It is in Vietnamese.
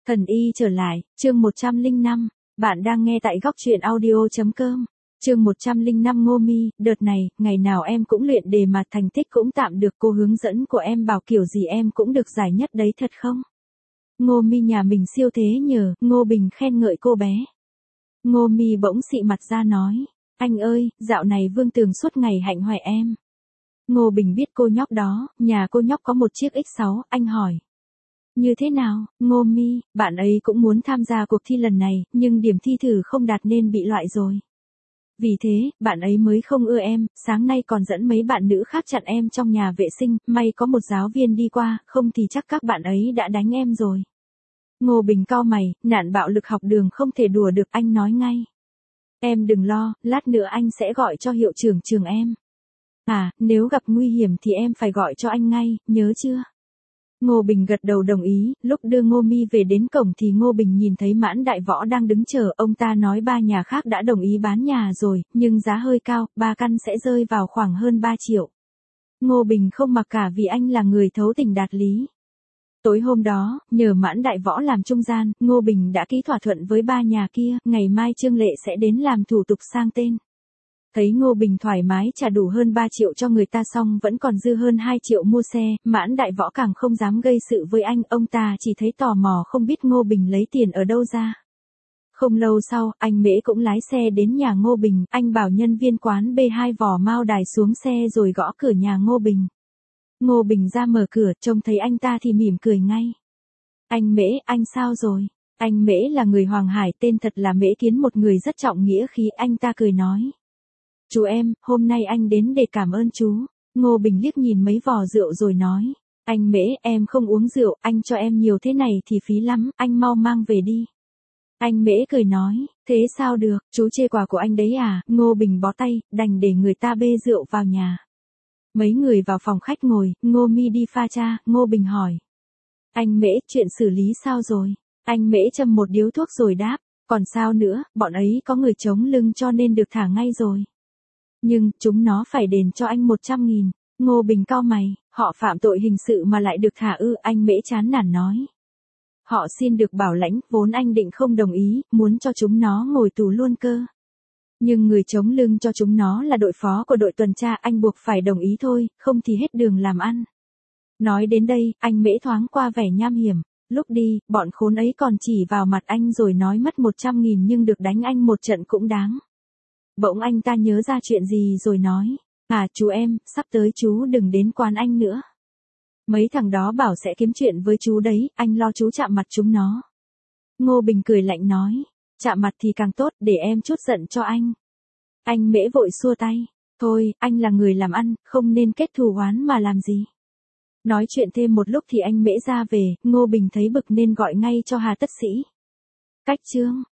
Thần y trở lại, chương 105, bạn đang nghe tại góc truyện audio.com. Chương 105 Ngô Mi, đợt này, ngày nào em cũng luyện đề mà thành tích cũng tạm được, cô hướng dẫn của em bảo kiểu gì em cũng được giải nhất đấy thật không? Ngô Mi nhà mình siêu thế nhờ, Ngô Bình khen ngợi cô bé. Ngô Mi bỗng xị mặt ra nói, anh ơi, dạo này Vương Tường suốt ngày hạnh hoẹ em. Ngô Bình biết cô nhóc đó, nhà cô nhóc có một chiếc X6, anh hỏi. Như thế nào, Ngô Mi, bạn ấy cũng muốn tham gia cuộc thi lần này, nhưng điểm thi thử không đạt nên bị loại rồi. Vì thế, bạn ấy mới không ưa em, sáng nay còn dẫn mấy bạn nữ khác chặn em trong nhà vệ sinh, may có một giáo viên đi qua, không thì chắc các bạn ấy đã đánh em rồi. Ngô Bình cau mày, nạn bạo lực học đường không thể đùa được, anh nói ngay. Em đừng lo, lát nữa anh sẽ gọi cho hiệu trưởng trường em. À, nếu gặp nguy hiểm thì em phải gọi cho anh ngay, nhớ chưa? Ngô Bình gật đầu đồng ý, lúc đưa Ngô Mi về đến cổng thì Ngô Bình nhìn thấy Mãn Đại Võ đang đứng chờ, ông ta nói ba nhà khác đã đồng ý bán nhà rồi, nhưng giá hơi cao, 3 căn sẽ rơi vào khoảng hơn 3 triệu. Ngô Bình không mặc cả vì anh là người thấu tình đạt lý. Tối hôm đó, nhờ Mãn Đại Võ làm trung gian, Ngô Bình đã ký thỏa thuận với ba nhà kia, ngày mai Trương Lệ sẽ đến làm thủ tục sang tên. Thấy Ngô Bình thoải mái trả đủ hơn 3 triệu cho người ta xong vẫn còn dư hơn 2 triệu mua xe, Mãn Đại Võ càng không dám gây sự với anh, ông ta chỉ thấy tò mò không biết Ngô Bình lấy tiền ở đâu ra. Không lâu sau, anh Mễ cũng lái xe đến nhà Ngô Bình, anh bảo nhân viên quán B2 vò Mao Đài xuống xe rồi gõ cửa nhà Ngô Bình. Ngô Bình ra mở cửa, trông thấy anh ta thì mỉm cười ngay. Anh Mễ, anh sao rồi? Anh Mễ là người Hoàng Hải, tên thật là Mễ Kiến, một người rất trọng nghĩa khí, anh ta cười nói. Chú em, hôm nay anh đến để cảm ơn chú. Ngô Bình liếc nhìn mấy vò rượu rồi nói. Anh Mễ, em không uống rượu, anh cho em nhiều thế này thì phí lắm, anh mau mang về đi. Anh Mễ cười nói, thế sao được, chú chê quà của anh đấy à? Ngô Bình bó tay, đành để người ta bê rượu vào nhà. Mấy người vào phòng khách ngồi, Ngô Mi đi pha trà, Ngô Bình hỏi. Anh Mễ, chuyện xử lý sao rồi? Anh Mễ châm một điếu thuốc rồi đáp, còn sao nữa, bọn ấy có người chống lưng cho nên được thả ngay rồi. Nhưng, chúng nó phải đền cho anh 100.000. Ngô Bình cau mày, họ phạm tội hình sự mà lại được thả ư? Anh Mễ chán nản nói. Họ xin được bảo lãnh, vốn anh định không đồng ý, muốn cho chúng nó ngồi tù luôn cơ. Nhưng người chống lưng cho chúng nó là đội phó của đội tuần tra, anh buộc phải đồng ý thôi, không thì hết đường làm ăn. Nói đến đây, anh Mễ thoáng qua vẻ nham hiểm. Lúc đi, bọn khốn ấy còn chỉ vào mặt anh rồi nói mất 100.000 nhưng được đánh anh một trận cũng đáng. Bỗng anh ta nhớ ra chuyện gì rồi nói, à chú em, sắp tới chú đừng đến quán anh nữa. Mấy thằng đó bảo sẽ kiếm chuyện với chú đấy, anh lo chú chạm mặt chúng nó. Ngô Bình cười lạnh nói, chạm mặt thì càng tốt, để em chút giận cho anh. Anh Mễ vội xua tay, thôi, anh là người làm ăn, không nên kết thù oán mà làm gì. Nói chuyện thêm một lúc thì anh Mễ ra về, Ngô Bình thấy bực nên gọi ngay cho Hà Tất Sĩ. Cách chương